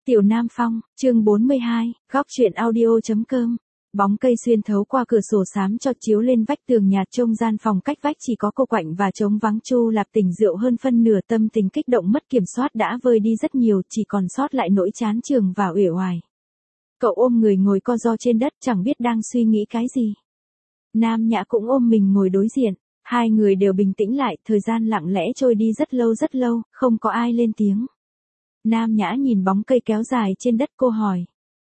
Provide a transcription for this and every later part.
Tiểu Nam Phong, chương 42, góc truyện audio.com. Bóng cây xuyên thấu qua cửa sổ xám cho chiếu lên vách tường nhạt trông gian phòng cách vách chỉ có cô quạnh và trống vắng. Chu Lạp tỉnh rượu hơn phân nửa, tâm tình kích động mất kiểm soát đã vơi đi rất nhiều, chỉ còn sót lại nỗi chán chường và uể oải. Cậu ôm người ngồi co ro trên đất, chẳng biết đang suy nghĩ cái gì. Nam Nhã cũng ôm mình ngồi đối diện, hai người đều bình tĩnh lại, thời gian lặng lẽ trôi đi rất lâu, không có ai lên tiếng. Nam Nhã nhìn bóng cây kéo dài trên đất, cô hỏi.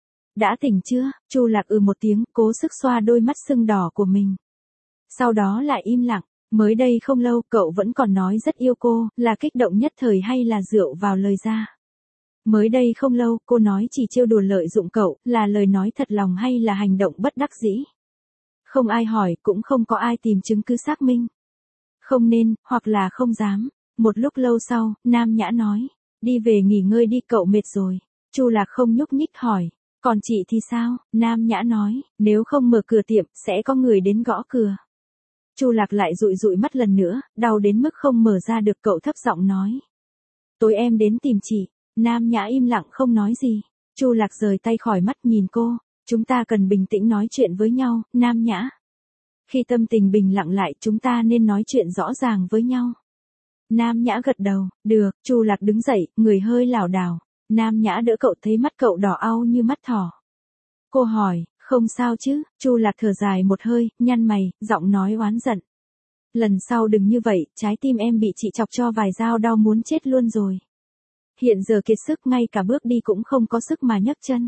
Đã tỉnh chưa? Chu Lạc một tiếng, cố sức xoa đôi mắt sưng đỏ của mình. Sau đó lại im lặng, mới đây không lâu cậu vẫn còn nói rất yêu cô, là kích động nhất thời hay là rượu vào lời ra? Mới đây không lâu cô nói chỉ trêu đùa lợi dụng cậu, là lời nói thật lòng hay là hành động bất đắc dĩ? Không ai hỏi, cũng không có ai tìm chứng cứ xác minh. Không nên, hoặc là không dám. Một lúc lâu sau, Nam Nhã nói. Đi về nghỉ ngơi đi, cậu mệt rồi. Chu Lạc không nhúc nhích hỏi. Còn chị thì sao? Nam Nhã nói. Nếu không mở cửa tiệm, sẽ có người đến gõ cửa. Chu Lạc lại dụi mắt lần nữa, đau đến mức không mở ra được, cậu thấp giọng nói. Tối em đến tìm chị. Nam Nhã im lặng không nói gì. Chu Lạc rời tay khỏi mắt nhìn cô. Chúng ta cần bình tĩnh nói chuyện với nhau, Nam Nhã. Khi tâm tình bình lặng lại, chúng ta nên nói chuyện rõ ràng với nhau. Nam Nhã gật đầu, được. Chu Lạc đứng dậy, người hơi lảo đảo. Nam Nhã đỡ cậu, thấy mắt cậu đỏ au như mắt thỏ. Cô hỏi, không sao chứ? Chu Lạc thở dài một hơi, nhăn mày, giọng nói oán giận. Lần sau đừng như vậy, trái tim em bị chị chọc cho vài dao đau muốn chết luôn rồi. Hiện giờ kiệt sức, ngay cả bước đi cũng không có sức mà nhấc chân.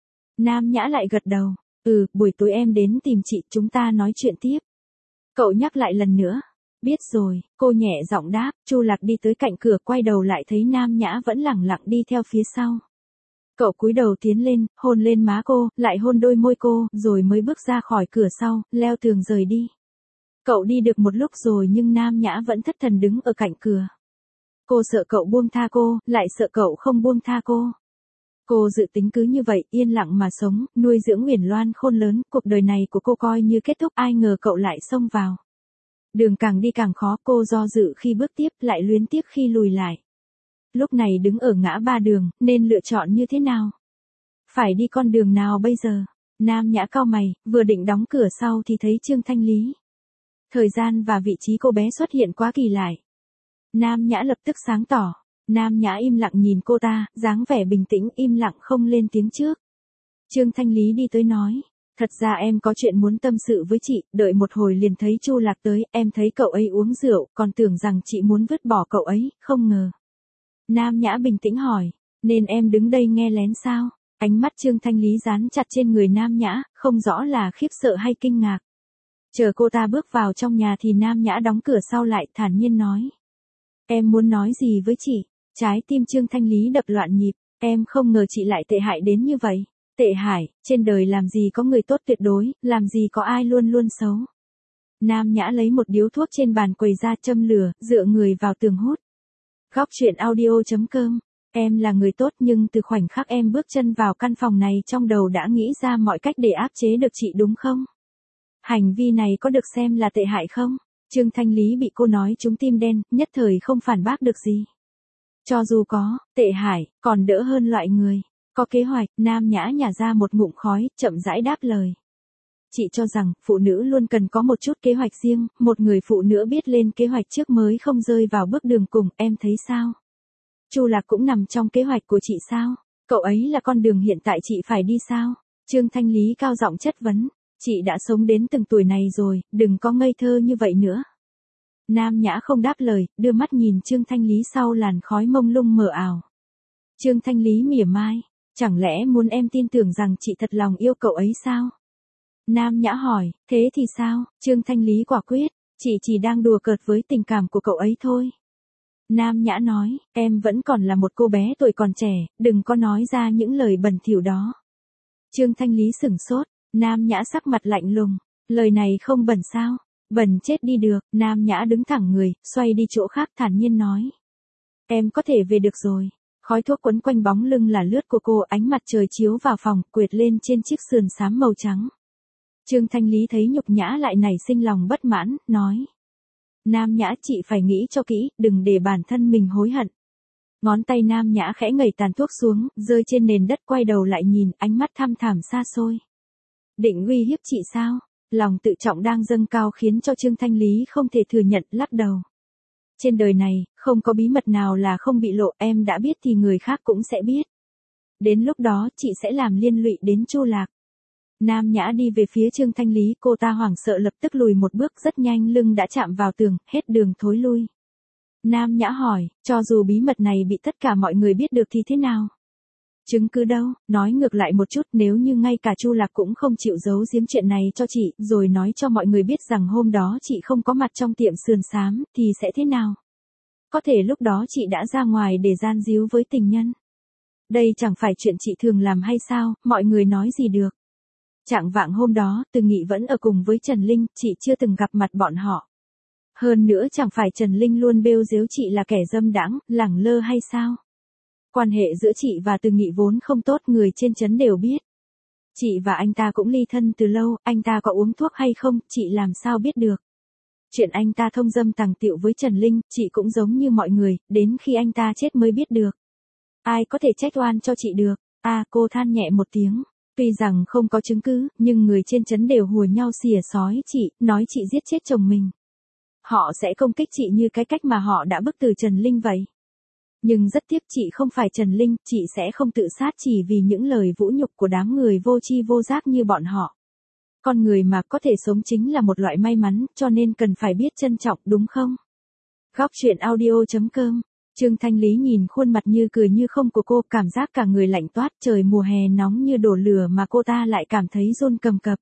Nam Nhã lại gật đầu, buổi tối em đến tìm chị, chúng ta nói chuyện tiếp. Cậu nhắc lại lần nữa. Biết rồi, cô nhẹ giọng đáp. Chu Lạc đi tới cạnh cửa, quay đầu lại thấy Nam Nhã vẫn lẳng lặng đi theo phía sau. Cậu cúi đầu tiến lên, hôn lên má cô, lại hôn đôi môi cô, rồi mới bước ra khỏi cửa sau, leo tường rời đi. Cậu đi được một lúc rồi nhưng Nam Nhã vẫn thất thần đứng ở cạnh cửa. Cô sợ cậu buông tha cô, lại sợ cậu không buông tha cô. Cô dự tính cứ như vậy, yên lặng mà sống, nuôi dưỡng Uyển Loan khôn lớn, cuộc đời này của cô coi như kết thúc, ai ngờ cậu lại xông vào. Đường càng đi càng khó, cô do dự khi bước tiếp, lại luyến tiếc khi lùi lại. Lúc này đứng ở ngã ba đường, nên lựa chọn như thế nào? Phải đi con đường nào bây giờ? Nam Nhã cau mày, vừa định đóng cửa sau thì thấy Trương Thanh Lý. Thời gian và vị trí cô bé xuất hiện quá kỳ lạ. Nam Nhã lập tức sáng tỏ. Nam Nhã im lặng nhìn cô ta, dáng vẻ bình tĩnh, im lặng không lên tiếng trước. Trương Thanh Lý đi tới nói. Thật ra em có chuyện muốn tâm sự với chị, đợi một hồi liền thấy Chu Lạc tới, em thấy cậu ấy uống rượu, còn tưởng rằng chị muốn vứt bỏ cậu ấy, không ngờ. Nam Nhã bình tĩnh hỏi, nên em đứng đây nghe lén sao? Ánh mắt Trương Thanh Lý dán chặt trên người Nam Nhã, không rõ là khiếp sợ hay kinh ngạc. Chờ cô ta bước vào trong nhà thì Nam Nhã đóng cửa sau lại, thản nhiên nói. Em muốn nói gì với chị? Trái tim Trương Thanh Lý đập loạn nhịp, em không ngờ chị lại tệ hại đến như vậy. Tệ hại, trên đời làm gì có người tốt tuyệt đối, làm gì có ai luôn luôn xấu. Nam Nhã lấy một điếu thuốc trên bàn quầy ra, châm lửa, dựa người vào tường hút. Góc truyện audio.com. Em là người tốt nhưng từ khoảnh khắc em bước chân vào căn phòng này trong đầu đã nghĩ ra mọi cách để áp chế được chị đúng không? Hành vi này có được xem là tệ hại không? Trương Thanh Lý bị cô nói trúng tim đen, nhất thời không phản bác được gì. Cho dù có, tệ hại, còn đỡ hơn loại người. Có kế hoạch. Nam Nhã nhả ra một ngụm khói, chậm rãi đáp lời. Chị cho rằng, phụ nữ luôn cần có một chút kế hoạch riêng, một người phụ nữ biết lên kế hoạch trước mới không rơi vào bước đường cùng, em thấy sao? Chu Lạc cũng nằm trong kế hoạch của chị sao? Cậu ấy là con đường hiện tại chị phải đi sao? Trương Thanh Lý cao giọng chất vấn. Chị đã sống đến từng tuổi này rồi, đừng có ngây thơ như vậy nữa. Nam Nhã không đáp lời, đưa mắt nhìn Trương Thanh Lý sau làn khói mông lung mờ ảo. Trương Thanh Lý mỉa mai. Chẳng lẽ muốn em tin tưởng rằng chị thật lòng yêu cậu ấy sao? Nam Nhã hỏi, thế thì sao? Trương Thanh Lý quả quyết, chị chỉ đang đùa cợt với tình cảm của cậu ấy thôi. Nam Nhã nói, em vẫn còn là một cô bé tuổi còn trẻ, đừng có nói ra những lời bẩn thỉu đó. Trương Thanh Lý sửng sốt, Nam Nhã sắc mặt lạnh lùng, lời này không bẩn sao? Bẩn chết đi được. Nam Nhã đứng thẳng người, xoay đi chỗ khác, thản nhiên nói. Em có thể về được rồi. Khói thuốc quấn quanh bóng lưng là lướt của cô, ánh mặt trời chiếu vào phòng, quệt lên trên chiếc sườn xám màu trắng. Trương Thanh Lý thấy nhục nhã lại nảy sinh lòng bất mãn, nói. Nam Nhã, chị phải nghĩ cho kỹ, đừng để bản thân mình hối hận. Ngón tay Nam Nhã khẽ ngẩng tàn thuốc xuống, rơi trên nền đất quay đầu lại nhìn, ánh mắt thăm thẳm xa xôi. Định uy hiếp chị sao? Lòng tự trọng đang dâng cao khiến cho Trương Thanh Lý không thể thừa nhận, lắc đầu. Trên đời này, không có bí mật nào là không bị lộ, em đã biết thì người khác cũng sẽ biết. Đến lúc đó, chị sẽ làm liên lụy đến Chu Lạc. Nam Nhã đi về phía Trương Thanh Lý, cô ta hoảng sợ lập tức lùi một bước, rất nhanh lưng đã chạm vào tường, hết đường thối lui. Nam Nhã hỏi, cho dù bí mật này bị tất cả mọi người biết được thì thế nào? Chứng cứ đâu, nói ngược lại một chút, nếu như ngay cả Chu Lạc cũng không chịu giấu giếm chuyện này cho chị, rồi nói cho mọi người biết rằng hôm đó chị không có mặt trong tiệm sườn xám, thì sẽ thế nào? Có thể lúc đó chị đã ra ngoài để gian díu với tình nhân. Đây chẳng phải chuyện chị thường làm hay sao, mọi người nói gì được. Chạng vạng hôm đó, Từ Nghị vẫn ở cùng với Trần Linh, chị chưa từng gặp mặt bọn họ. Hơn nữa chẳng phải Trần Linh luôn bêu giếu chị là kẻ dâm đãng, lẳng lơ hay sao? Quan hệ giữa chị và Từ Nghị vốn không tốt, người trên trấn đều biết. Chị và anh ta cũng ly thân từ lâu, anh ta có uống thuốc hay không, chị làm sao biết được. Chuyện anh ta thông dâm tàng tiệu với Trần Linh, chị cũng giống như mọi người, đến khi anh ta chết mới biết được. Ai có thể trách oan cho chị được? Cô than nhẹ một tiếng. Tuy rằng không có chứng cứ, nhưng người trên trấn đều hùa nhau xỉa xói chị, nói chị giết chết chồng mình. Họ sẽ công kích chị như cái cách mà họ đã bức từ Trần Linh vậy. Nhưng rất tiếc chị không phải Trần Linh, chị sẽ không tự sát chỉ vì những lời vũ nhục của đám người vô tri vô giác như bọn họ. Con người mà có thể sống chính là một loại may mắn, cho nên cần phải biết trân trọng, đúng không? Góc truyện audio.com. Trương Thanh Lý nhìn khuôn mặt như cười như không của cô, cảm giác cả người lạnh toát, trời mùa hè nóng như đổ lửa mà cô ta lại cảm thấy run cầm cập.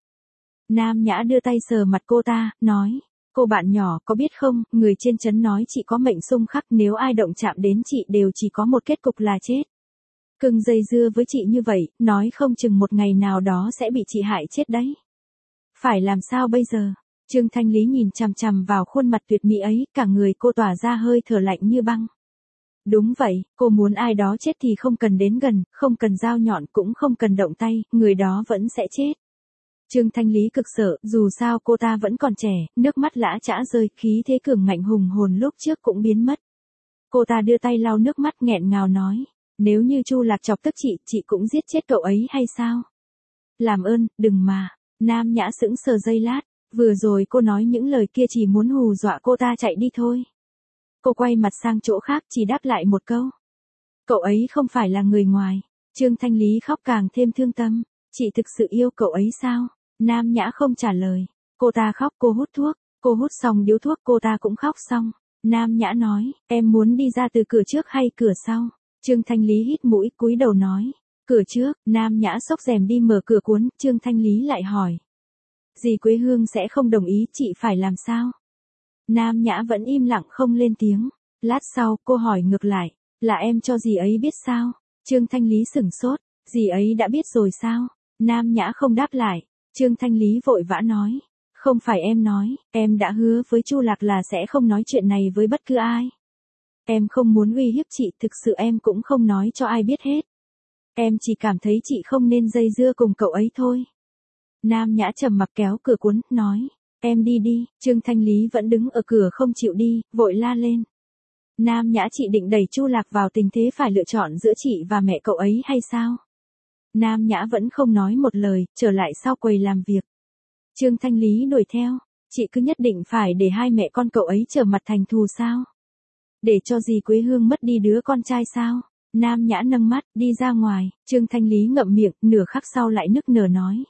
Nam Nhã đưa tay sờ mặt cô ta, nói, cô bạn nhỏ có biết không, người trên trấn nói chị có mệnh xung khắc, nếu ai động chạm đến chị đều chỉ có một kết cục là chết. Cưng dây dưa với chị như vậy, nói không chừng một ngày nào đó sẽ bị chị hại chết đấy. Phải làm sao bây giờ? Trương Thanh Lý nhìn chằm chằm vào khuôn mặt tuyệt mỹ ấy, cả người cô tỏa ra hơi thở lạnh như băng. Đúng vậy, cô muốn ai đó chết thì không cần đến gần, không cần dao nhọn cũng không cần động tay, người đó vẫn sẽ chết. Trương Thanh Lý cực sợ, dù sao cô ta vẫn còn trẻ, nước mắt lã chã rơi, khí thế cường ngạnh hùng hồn lúc trước cũng biến mất. Cô ta đưa tay lau nước mắt nghẹn ngào nói, nếu như Chu Lạc chọc tức chị cũng giết chết cậu ấy hay sao? Làm ơn, đừng mà. Nam Nhã sững sờ giây lát, vừa rồi cô nói những lời kia chỉ muốn hù dọa cô ta chạy đi thôi. Cô quay mặt sang chỗ khác chỉ đáp lại một câu. Cậu ấy không phải là người ngoài. Trương Thanh Lý khóc càng thêm thương tâm. Chị thực sự yêu cậu ấy sao? Nam Nhã không trả lời. Cô ta khóc, cô hút thuốc. Cô hút xong điếu thuốc, cô ta cũng khóc xong. Nam Nhã nói, em muốn đi ra từ cửa trước hay cửa sau? Trương Thanh Lý hít mũi, cúi đầu nói, cửa trước. Nam Nhã xốc rèm đi mở cửa cuốn, Trương Thanh Lý lại hỏi. Dì Quế Hương sẽ không đồng ý, chị phải làm sao? Nam Nhã vẫn im lặng không lên tiếng. Lát sau, cô hỏi ngược lại, là em cho dì ấy biết sao? Trương Thanh Lý sửng sốt, dì ấy đã biết rồi sao? Nam Nhã không đáp lại. Trương Thanh Lý vội vã nói, không phải em nói, em đã hứa với Chu Lạc là sẽ không nói chuyện này với bất cứ ai. Em không muốn uy hiếp chị, thực sự em cũng không nói cho ai biết hết. Em chỉ cảm thấy chị không nên dây dưa cùng cậu ấy thôi. Nam Nhã trầm mặc kéo cửa cuốn, nói, em đi đi. Trương Thanh Lý vẫn đứng ở cửa không chịu đi, vội la lên. Nam Nhã, chị định đẩy Chu Lạc vào tình thế phải lựa chọn giữa chị và mẹ cậu ấy hay sao? Nam Nhã vẫn không nói một lời, trở lại sau quầy làm việc. Trương Thanh Lý đuổi theo, chị cứ nhất định phải để hai mẹ con cậu ấy trở mặt thành thù sao? Để cho dì Quế Hương mất đi đứa con trai sao? Nam Nhã nâng mắt, đi ra ngoài. Trương Thanh Lý ngậm miệng, nửa khắc sau lại nức nở nói.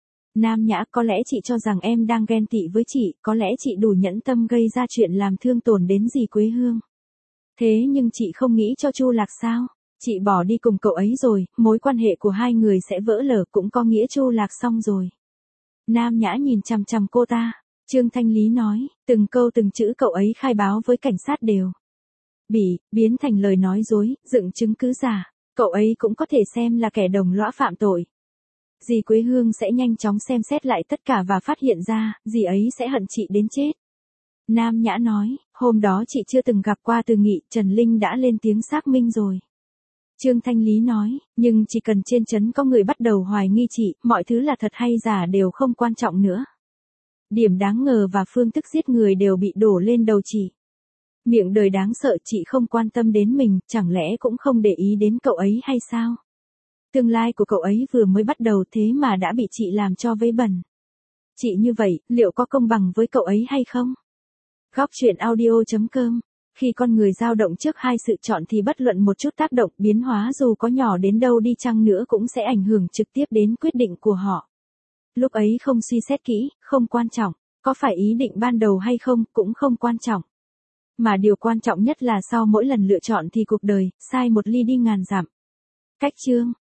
Nam Nhã, có lẽ chị cho rằng em đang ghen tị với chị, có lẽ chị đủ nhẫn tâm gây ra chuyện làm thương tổn đến dì Quế Hương. Thế nhưng chị không nghĩ cho Chu Lạc sao? Chị bỏ đi cùng cậu ấy rồi, mối quan hệ của hai người sẽ vỡ lở, cũng có nghĩa Chu Lạc xong rồi. Nam Nhã nhìn chằm chằm cô ta. Trương Thanh Lý nói, từng câu từng chữ cậu ấy khai báo với cảnh sát đều biến thành lời nói dối, dựng chứng cứ giả. Cậu ấy cũng có thể xem là kẻ đồng lõa phạm tội. Dì Quế Hương sẽ nhanh chóng xem xét lại tất cả và phát hiện ra, dì ấy sẽ hận chị đến chết. Nam Nhã nói, hôm đó chị chưa từng gặp qua Từ Nghị, Trần Linh đã lên tiếng xác minh rồi. Trương Thanh Lý nói, nhưng chỉ cần trên trấn có người bắt đầu hoài nghi chị, mọi thứ là thật hay giả đều không quan trọng nữa. Điểm đáng ngờ và phương thức giết người đều bị đổ lên đầu chị. Miệng đời đáng sợ, chị không quan tâm đến mình, chẳng lẽ cũng không để ý đến cậu ấy hay sao? Tương lai của cậu ấy vừa mới bắt đầu thế mà đã bị chị làm cho vấy bẩn. Chị như vậy, liệu có công bằng với cậu ấy hay không? Góc chuyện audio.com. Khi con người dao động trước hai sự chọn thì bất luận một chút tác động biến hóa dù có nhỏ đến đâu đi chăng nữa cũng sẽ ảnh hưởng trực tiếp đến quyết định của họ. Lúc ấy không suy xét kỹ, không quan trọng, có phải ý định ban đầu hay không cũng không quan trọng. Mà điều quan trọng nhất là sau mỗi lần lựa chọn thì cuộc đời, sai một ly đi ngàn dặm. Cách chương